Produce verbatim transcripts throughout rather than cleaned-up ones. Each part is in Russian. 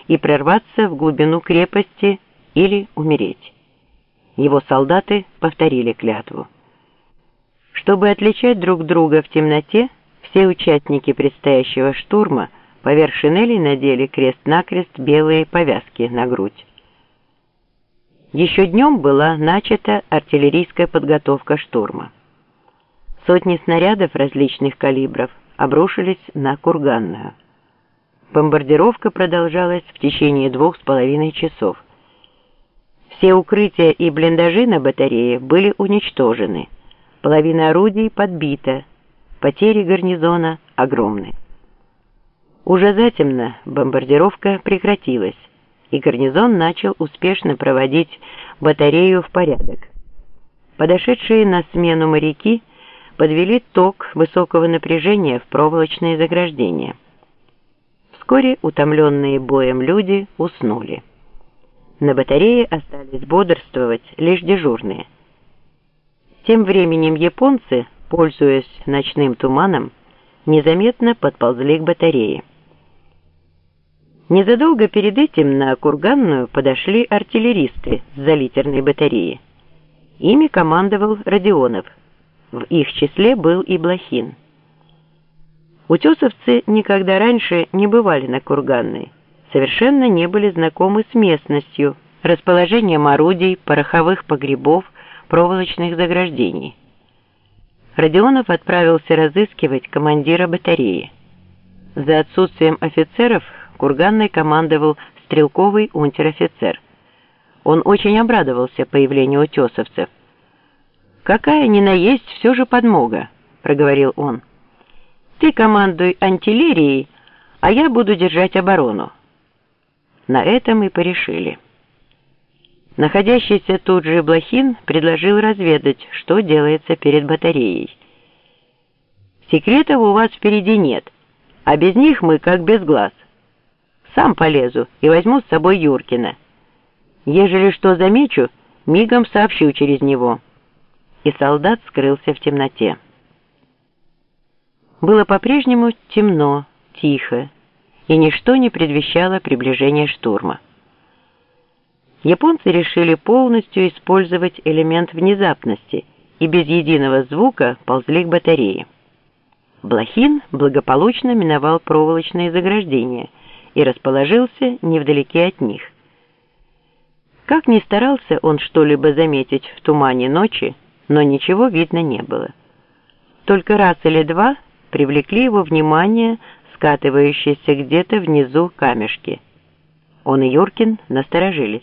и прорваться в глубину крепости или умереть. Его солдаты повторили клятву. Чтобы отличать друг друга в темноте, все участники предстоящего штурма поверх шинелей надели крест-накрест белые повязки на грудь. Еще днем была начата артиллерийская подготовка штурма. Сотни снарядов различных калибров обрушились на Курганную. Бомбардировка продолжалась в течение двух с половиной часов. Все укрытия и блиндажи на батарее были уничтожены, половина орудий подбита, потери гарнизона огромны. Уже затемно бомбардировка прекратилась, и гарнизон начал успешно проводить батарею в порядок. Подошедшие на смену моряки подвели ток высокого напряжения в проволочные заграждения. Вскоре утомленные боем люди уснули. На батарее остались бодрствовать лишь дежурные. Тем временем японцы, пользуясь ночным туманом, незаметно подползли к батарее. Незадолго перед этим на Курганную подошли артиллеристы с залитерной батареи. Ими командовал Родионов. В их числе был и Блохин. Утесовцы никогда раньше не бывали на Курганной, совершенно не были знакомы с местностью, расположением орудий, пороховых погребов, проволочных заграждений. Родионов отправился разыскивать командира батареи. За отсутствием офицеров Курганной командовал стрелковый унтер-офицер. Он очень обрадовался появлению утесовцев. «Какая ни на есть все же подмога», — проговорил он. «Ты командуй артиллерией, а я буду держать оборону». На этом и порешили. Находящийся тут же Блохин предложил разведать, что делается перед батареей. «Секретов у вас впереди нет, а без них мы как без глаз. Сам полезу и возьму с собой Юркина. Ежели что замечу, мигом сообщу через него». И солдат скрылся в темноте. Было по-прежнему темно, тихо, и ничто не предвещало приближения штурма. Японцы решили полностью использовать элемент внезапности и без единого звука ползли к батарее. Блохин благополучно миновал проволочные заграждения и расположился невдалеке от них. Как ни старался он что-либо заметить в тумане ночи, но ничего видно не было. Только раз или два привлекли его внимание скатывающиеся где-то внизу камешки. Он и Юркин насторожились.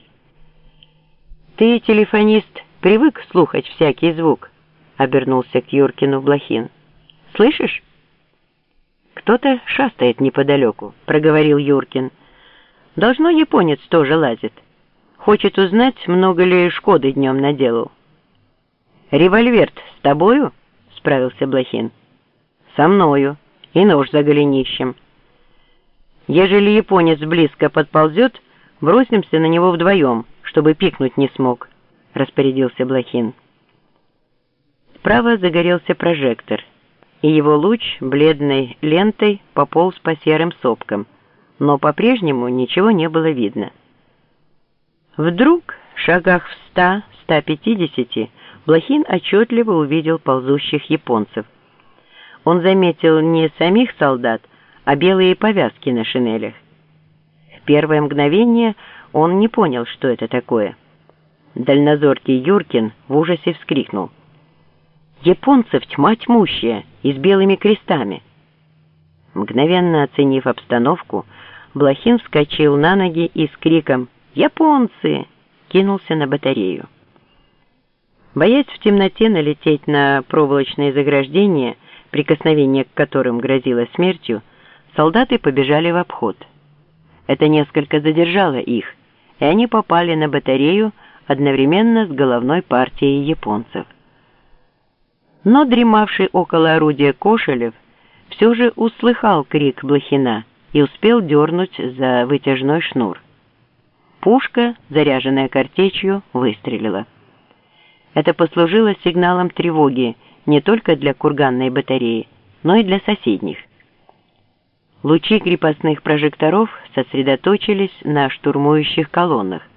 «Ты, телефонист, привык слухать всякий звук?» — обернулся к Юркину Блохин. «Слышишь?» «Кто-то шастает неподалеку», — проговорил Юркин. «Должно, японец тоже лазит. Хочет узнать, много ли шкоды днем наделал». «Револьвер-то с тобою?» — справился Блохин. «Со мною. И нож за голенищем. Ежели японец близко подползет, бросимся на него вдвоем, чтобы пикнуть не смог», — распорядился Блохин. Справа загорелся прожектор, и его луч бледной лентой пополз по серым сопкам, но по-прежнему ничего не было видно. Вдруг, в шагах в ста-ста пятидесяти, Блохин отчетливо увидел ползущих японцев. Он заметил не самих солдат, а белые повязки на шинелях. В первое мгновение он не понял, что это такое. Дальнозоркий Юркин в ужасе вскрикнул: «Японцев тьма тьмущая и с белыми крестами!» Мгновенно оценив обстановку, Блохин вскочил на ноги и с криком «Японцы!» кинулся на батарею. Боясь в темноте налететь на проволочные заграждения, прикосновение к которым грозило смертью, солдаты побежали в обход. Это несколько задержало их, и они попали на батарею одновременно с головной партией японцев. Но дремавший около орудия Кошелев все же услыхал крик Блохина и успел дернуть за вытяжной шнур. Пушка, заряженная картечью, выстрелила. Это послужило сигналом тревоги не только для Курганной батареи, но и для соседних. Лучи крепостных прожекторов сосредоточились на штурмующих колоннах.